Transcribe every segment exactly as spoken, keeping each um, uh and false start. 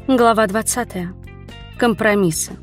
Глава двадцатая. Компромиссы.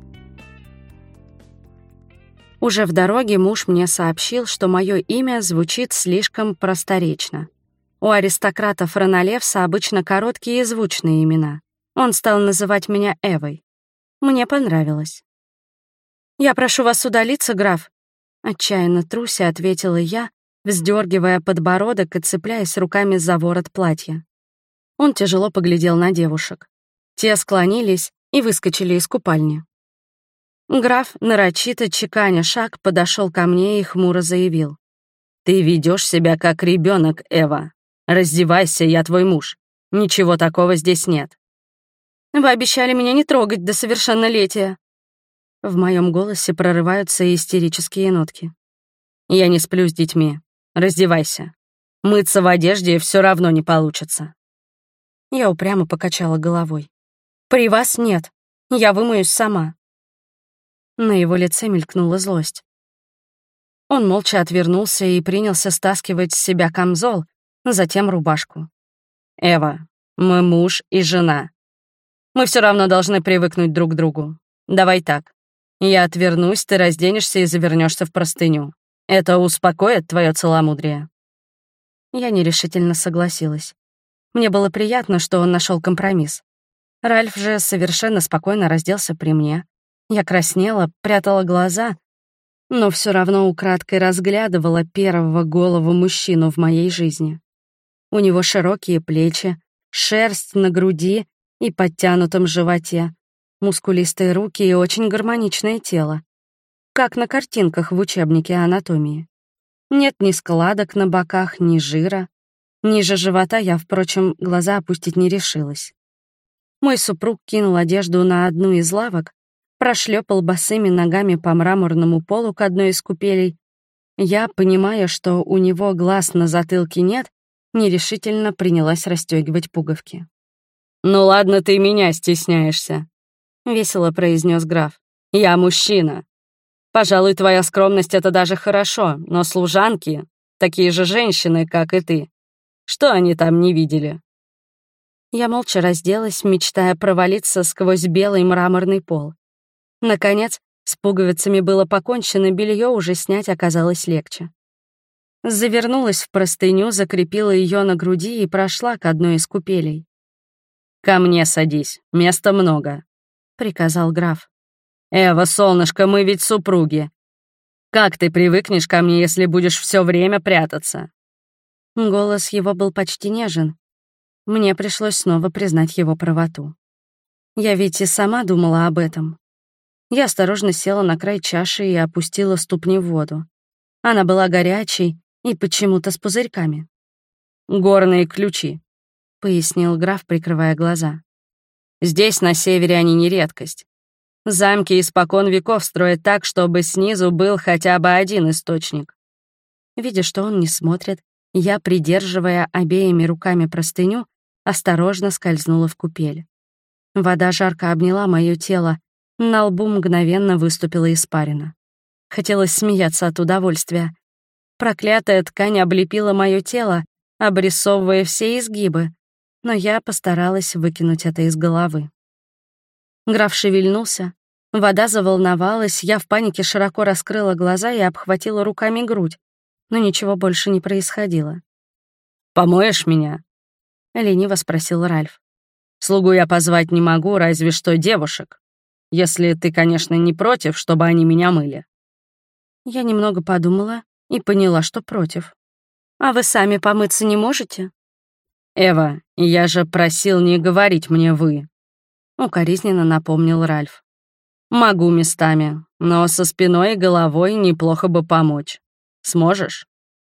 Уже в дороге муж мне сообщил, что мое имя звучит слишком просторечно. У аристократов Ронолевса обычно короткие и звучные имена. Он стал называть меня Эвой. Мне понравилось. «Я прошу вас удалиться, граф», — отчаянно труся ответила я, вздергивая подбородок и цепляясь руками за ворот платья. Он тяжело поглядел на девушек. Те склонились и выскочили из купальни. Граф, нарочито чеканя шаг, подошел ко мне и хмуро заявил. «Ты ведешь себя как ребенок, Эва. Раздевайся, я твой муж. Ничего такого здесь нет». «Вы обещали меня не трогать до совершеннолетия». В моем голосе прорываются истерические нотки. «Я не сплю с детьми. Раздевайся. Мыться в одежде все равно не получится». Я упрямо покачала головой. «При вас нет. Я вымоюсь сама». На его лице мелькнула злость. Он молча отвернулся и принялся стаскивать с себя камзол, затем рубашку. «Эва, мы муж и жена. Мы все равно должны привыкнуть друг к другу. Давай так. Я отвернусь, ты разденешься и завернешься в простыню. Это успокоит твое целомудрие». Я нерешительно согласилась. Мне было приятно, что он нашел компромисс. Ральф же совершенно спокойно разделся при мне. Я краснела, прятала глаза, но все равно украдкой разглядывала первого голого мужчину в моей жизни. У него широкие плечи, шерсть на груди и подтянутом животе, мускулистые руки и очень гармоничное тело, как на картинках в учебнике анатомии. Нет ни складок на боках, ни жира. Ниже живота я, впрочем, глаза опустить не решилась. Мой супруг кинул одежду на одну из лавок, прошлепал босыми ногами по мраморному полу к одной из купелей. Я, понимая, что у него глаз на затылке нет, нерешительно принялась расстегивать пуговки. «Ну ладно, ты меня стесняешься», — весело произнес граф. «Я мужчина. Пожалуй, твоя скромность — это даже хорошо, но служанки — такие же женщины, как и ты. Что они там не видели?» Я молча разделась, мечтая провалиться сквозь белый мраморный пол. Наконец, с пуговицами было покончено, белье уже снять оказалось легче. Завернулась в простыню, закрепила ее на груди и прошла к одной из купелей. «Ко мне садись, места много», — приказал граф. «Эва, солнышко, мы ведь супруги. Как ты привыкнешь ко мне, если будешь все время прятаться?» Голос его был почти нежен. Мне пришлось снова признать его правоту. Я ведь и сама думала об этом. Я осторожно села на край чаши и опустила ступни в воду. Она была горячей и почему-то с пузырьками. «Горные ключи», — пояснил граф, прикрывая глаза. «Здесь, на севере, они не редкость. Замки испокон веков строят так, чтобы снизу был хотя бы один источник». Видя, что он не смотрит, я, придерживая обеими руками простыню, осторожно скользнула в купель. Вода жарко обняла мое тело, на лбу мгновенно выступила испарина. Хотелось смеяться от удовольствия. Проклятая ткань облепила мое тело, обрисовывая все изгибы, но я постаралась выкинуть это из головы. Граф шевельнулся, вода заволновалась, я в панике широко раскрыла глаза и обхватила руками грудь, но ничего больше не происходило. «Помоешь меня?» — лениво спросил Ральф. «Слугу я позвать не могу, разве что девушек. Если ты, конечно, не против, чтобы они меня мыли». Я немного подумала и поняла, что против. «А вы сами помыться не можете?» «Эва, я же просил не говорить мне «вы», — укоризненно напомнил Ральф. «Могу местами, но со спиной и головой неплохо бы помочь. Сможешь?»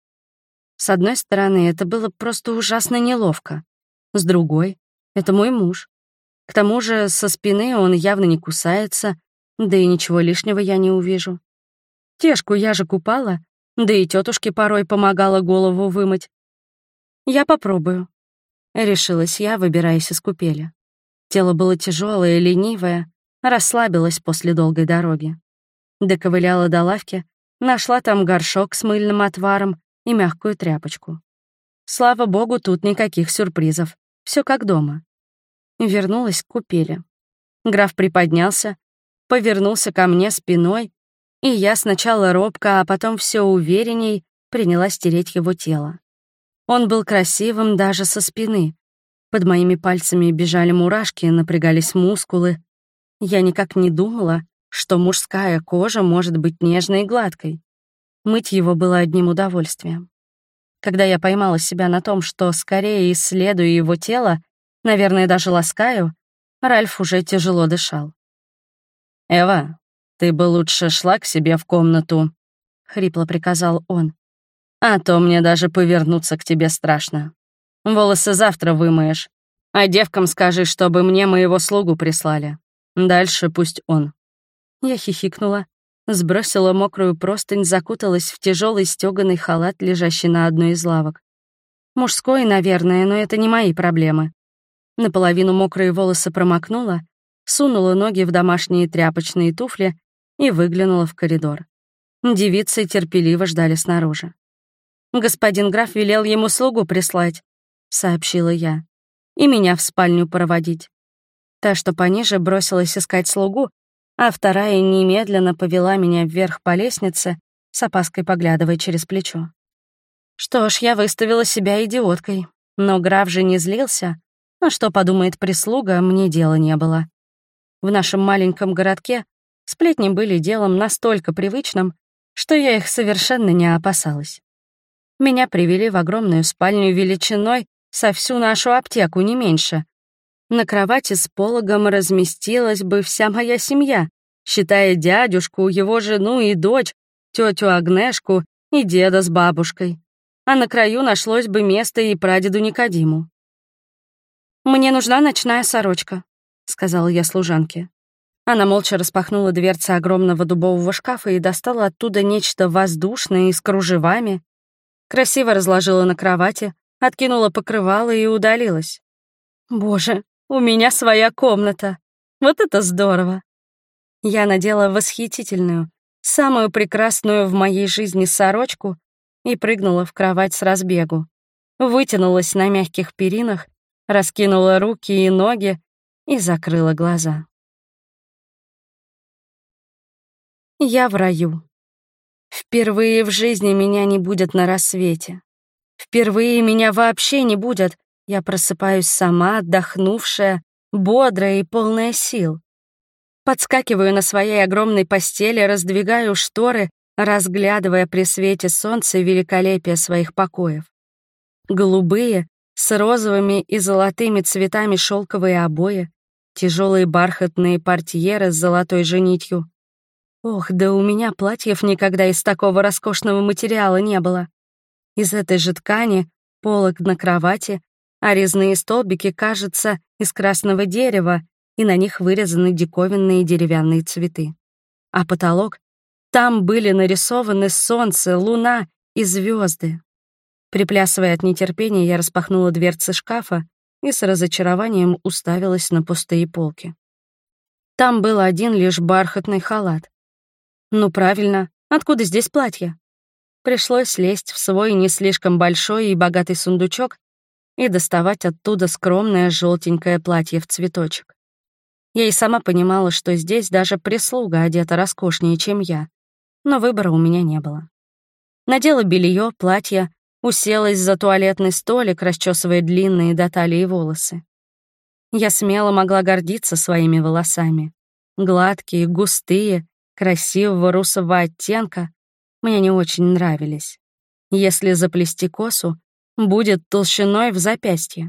С одной стороны, это было просто ужасно неловко. С другой, это мой муж. К тому же со спины он явно не кусается, да и ничего лишнего я не увижу. Тешку я же купала, да и тетушке порой помогала голову вымыть. «Я попробую», — решилась я, выбираясь из купели. Тело было тяжелое и ленивое, расслабилась после долгой дороги. Доковыляла до лавки, нашла там горшок с мыльным отваром и мягкую тряпочку. Слава богу, тут никаких сюрпризов, все как дома. и вернулась к купели. Граф приподнялся, повернулся ко мне спиной, и я сначала робко, а потом все уверенней принялась тереть его тело. Он был красивым даже со спины. Под моими пальцами бежали мурашки, напрягались мускулы. Я никак не думала, что мужская кожа может быть нежной и гладкой. Мыть его было одним удовольствием. Когда я поймала себя на том, что скорее исследую его тело, наверное, даже ласкаю, Ральф уже тяжело дышал. «Эва, ты бы лучше шла к себе в комнату», — хрипло приказал он. «А то мне даже повернуться к тебе страшно. Волосы завтра вымоешь, а девкам скажи, чтобы мне моего слугу прислали. Дальше пусть он». Я хихикнула, сбросила мокрую простынь, закуталась в тяжелый стёганый халат, лежащий на одной из лавок. Мужской, наверное, но это не мои проблемы. Наполовину мокрые волосы промокнула, сунула ноги в домашние тряпочные туфли и выглянула в коридор. Девицы терпеливо ждали снаружи. «Господин граф велел ему слугу прислать», — сообщила я, «и меня в спальню проводить». Та, что пониже, бросилась искать слугу, а вторая немедленно повела меня вверх по лестнице, с опаской поглядывая через плечо. Что ж, я выставила себя идиоткой, но граф же не злился, а что подумает прислуга, мне дела не было. В нашем маленьком городке сплетни были делом настолько привычным, что я их совершенно не опасалась. Меня привели в огромную спальню величиной со всю нашу аптеку, не меньше. На кровати с пологом разместилась бы вся моя семья, считая дядюшку, его жену и дочь, тетю Агнешку и деда с бабушкой. А на краю нашлось бы место и прадеду Никодиму. «Мне нужна ночная сорочка», — сказала я служанке. Она молча распахнула дверцы огромного дубового шкафа и достала оттуда нечто воздушное и с кружевами. Красиво разложила на кровати, откинула покрывало и удалилась. Боже, у меня своя комната. Вот это здорово. Я надела восхитительную, самую прекрасную в моей жизни сорочку и прыгнула в кровать с разбегу. Вытянулась на мягких перинах, раскинула руки и ноги и закрыла глаза. Я в раю. Впервые в жизни меня не будет на рассвете. Впервые меня вообще не будет. Я просыпаюсь сама, отдохнувшая, бодрая и полная сил. Подскакиваю на своей огромной постели, раздвигаю шторы, разглядывая при свете солнца великолепие своих покоев. Голубые, с розовыми и золотыми цветами шелковые обои, тяжелые бархатные портьеры с золотой же нитью. Ох, да у меня платьев никогда из такого роскошного материала не было. Из этой же ткани полог на кровати, а резные столбики, кажется, из красного дерева, и на них вырезаны диковинные деревянные цветы. А потолок? Там были нарисованы солнце, луна и звезды. Приплясывая от нетерпения, я распахнула дверцы шкафа и с разочарованием уставилась на пустые полки. Там был один лишь бархатный халат. Ну правильно, откуда здесь платье? Пришлось лезть в свой не слишком большой и богатый сундучок и доставать оттуда скромное желтенькое платье в цветочек. Я и сама понимала, что здесь даже прислуга одета роскошнее, чем я, но выбора у меня не было. Надела белье, платье, уселась за туалетный столик, расчесывая длинные до талии волосы. Я смело могла гордиться своими волосами. Гладкие, густые, красивого русого оттенка мне не очень нравились. Если заплести косу, будет толщиной в запястье.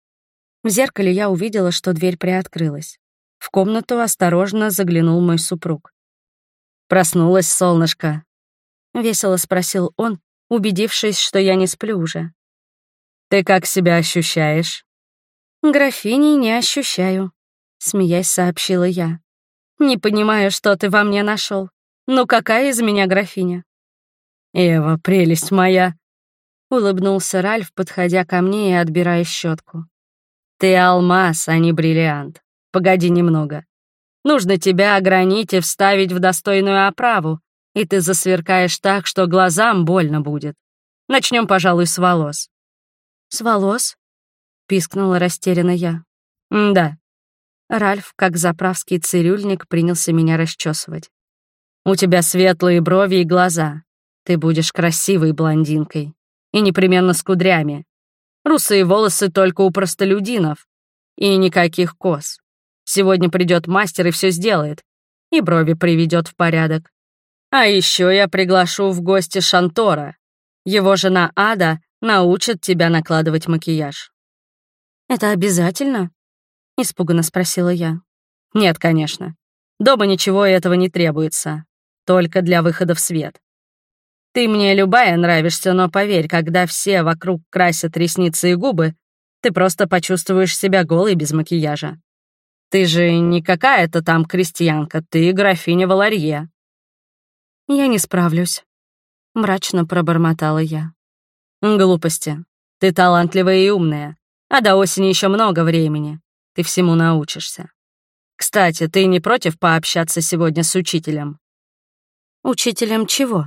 В зеркале я увидела, что дверь приоткрылась. В комнату осторожно заглянул мой супруг. «Проснулась, солнышко?» — весело спросил он, убедившись, что я не сплю уже. «Ты как себя ощущаешь?» «Графиней не ощущаю», — смеясь сообщила я. «Не понимаю, что ты во мне нашел. Ну какая из меня графиня?» «Эва, прелесть моя!» — улыбнулся Ральф, подходя ко мне и отбирая щетку. «Ты алмаз, а не бриллиант. Погоди немного. Нужно тебя огранить и вставить в достойную оправу, и ты засверкаешь так, что глазам больно будет. Начнем, пожалуй, с волос». «С волос?» — пискнула растерянно я. Да. Ральф, как заправский цирюльник, принялся меня расчесывать. У тебя светлые брови и глаза. Ты будешь красивой блондинкой. И непременно с кудрями. Русые волосы только у простолюдинов. И никаких кос. Сегодня придет мастер и все сделает. И брови приведет в порядок. А еще я приглашу в гости Шантора. Его жена Ада научит тебя накладывать макияж. «Это обязательно?» — испуганно спросила я. «Нет, конечно. Дома ничего этого не требуется. Только для выхода в свет. Ты мне любая нравишься, но поверь, когда все вокруг красят ресницы и губы, ты просто почувствуешь себя голой без макияжа. Ты же не какая-то там крестьянка, ты графиня Валарье». «Я не справлюсь», — мрачно пробормотала я. «Глупости. Ты талантливая и умная, а до осени еще много времени. Ты всему научишься. Кстати, ты не против пообщаться сегодня с учителем?» «Учителем чего?»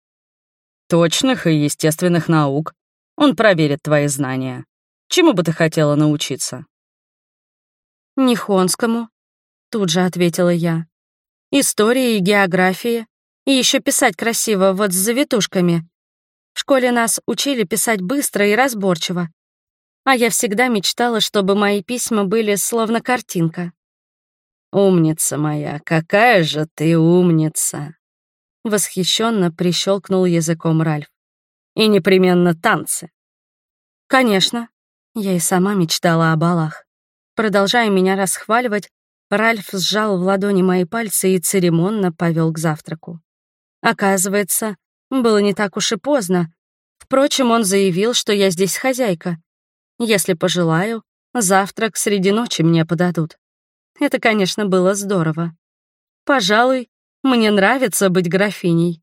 «Точных и естественных наук. Он проверит твои знания. Чему бы ты хотела научиться?» «Нихонскому», — тут же ответила я. «Истории и географии. И еще писать красиво, вот с завитушками. В школе нас учили писать быстро и разборчиво. А я всегда мечтала, чтобы мои письма были словно картинка». «Умница моя, какая же ты умница!» Восхищенно прищелкнул языком Ральф. «И непременно танцы». «Конечно». Я и сама мечтала о балах. Продолжая меня расхваливать, Ральф сжал в ладони мои пальцы и церемонно повел к завтраку. Оказывается, было не так уж и поздно. Впрочем, он заявил, что я здесь хозяйка. Если пожелаю, завтрак среди ночи мне подадут. Это, конечно, было здорово. Пожалуй, мне нравится быть графиней.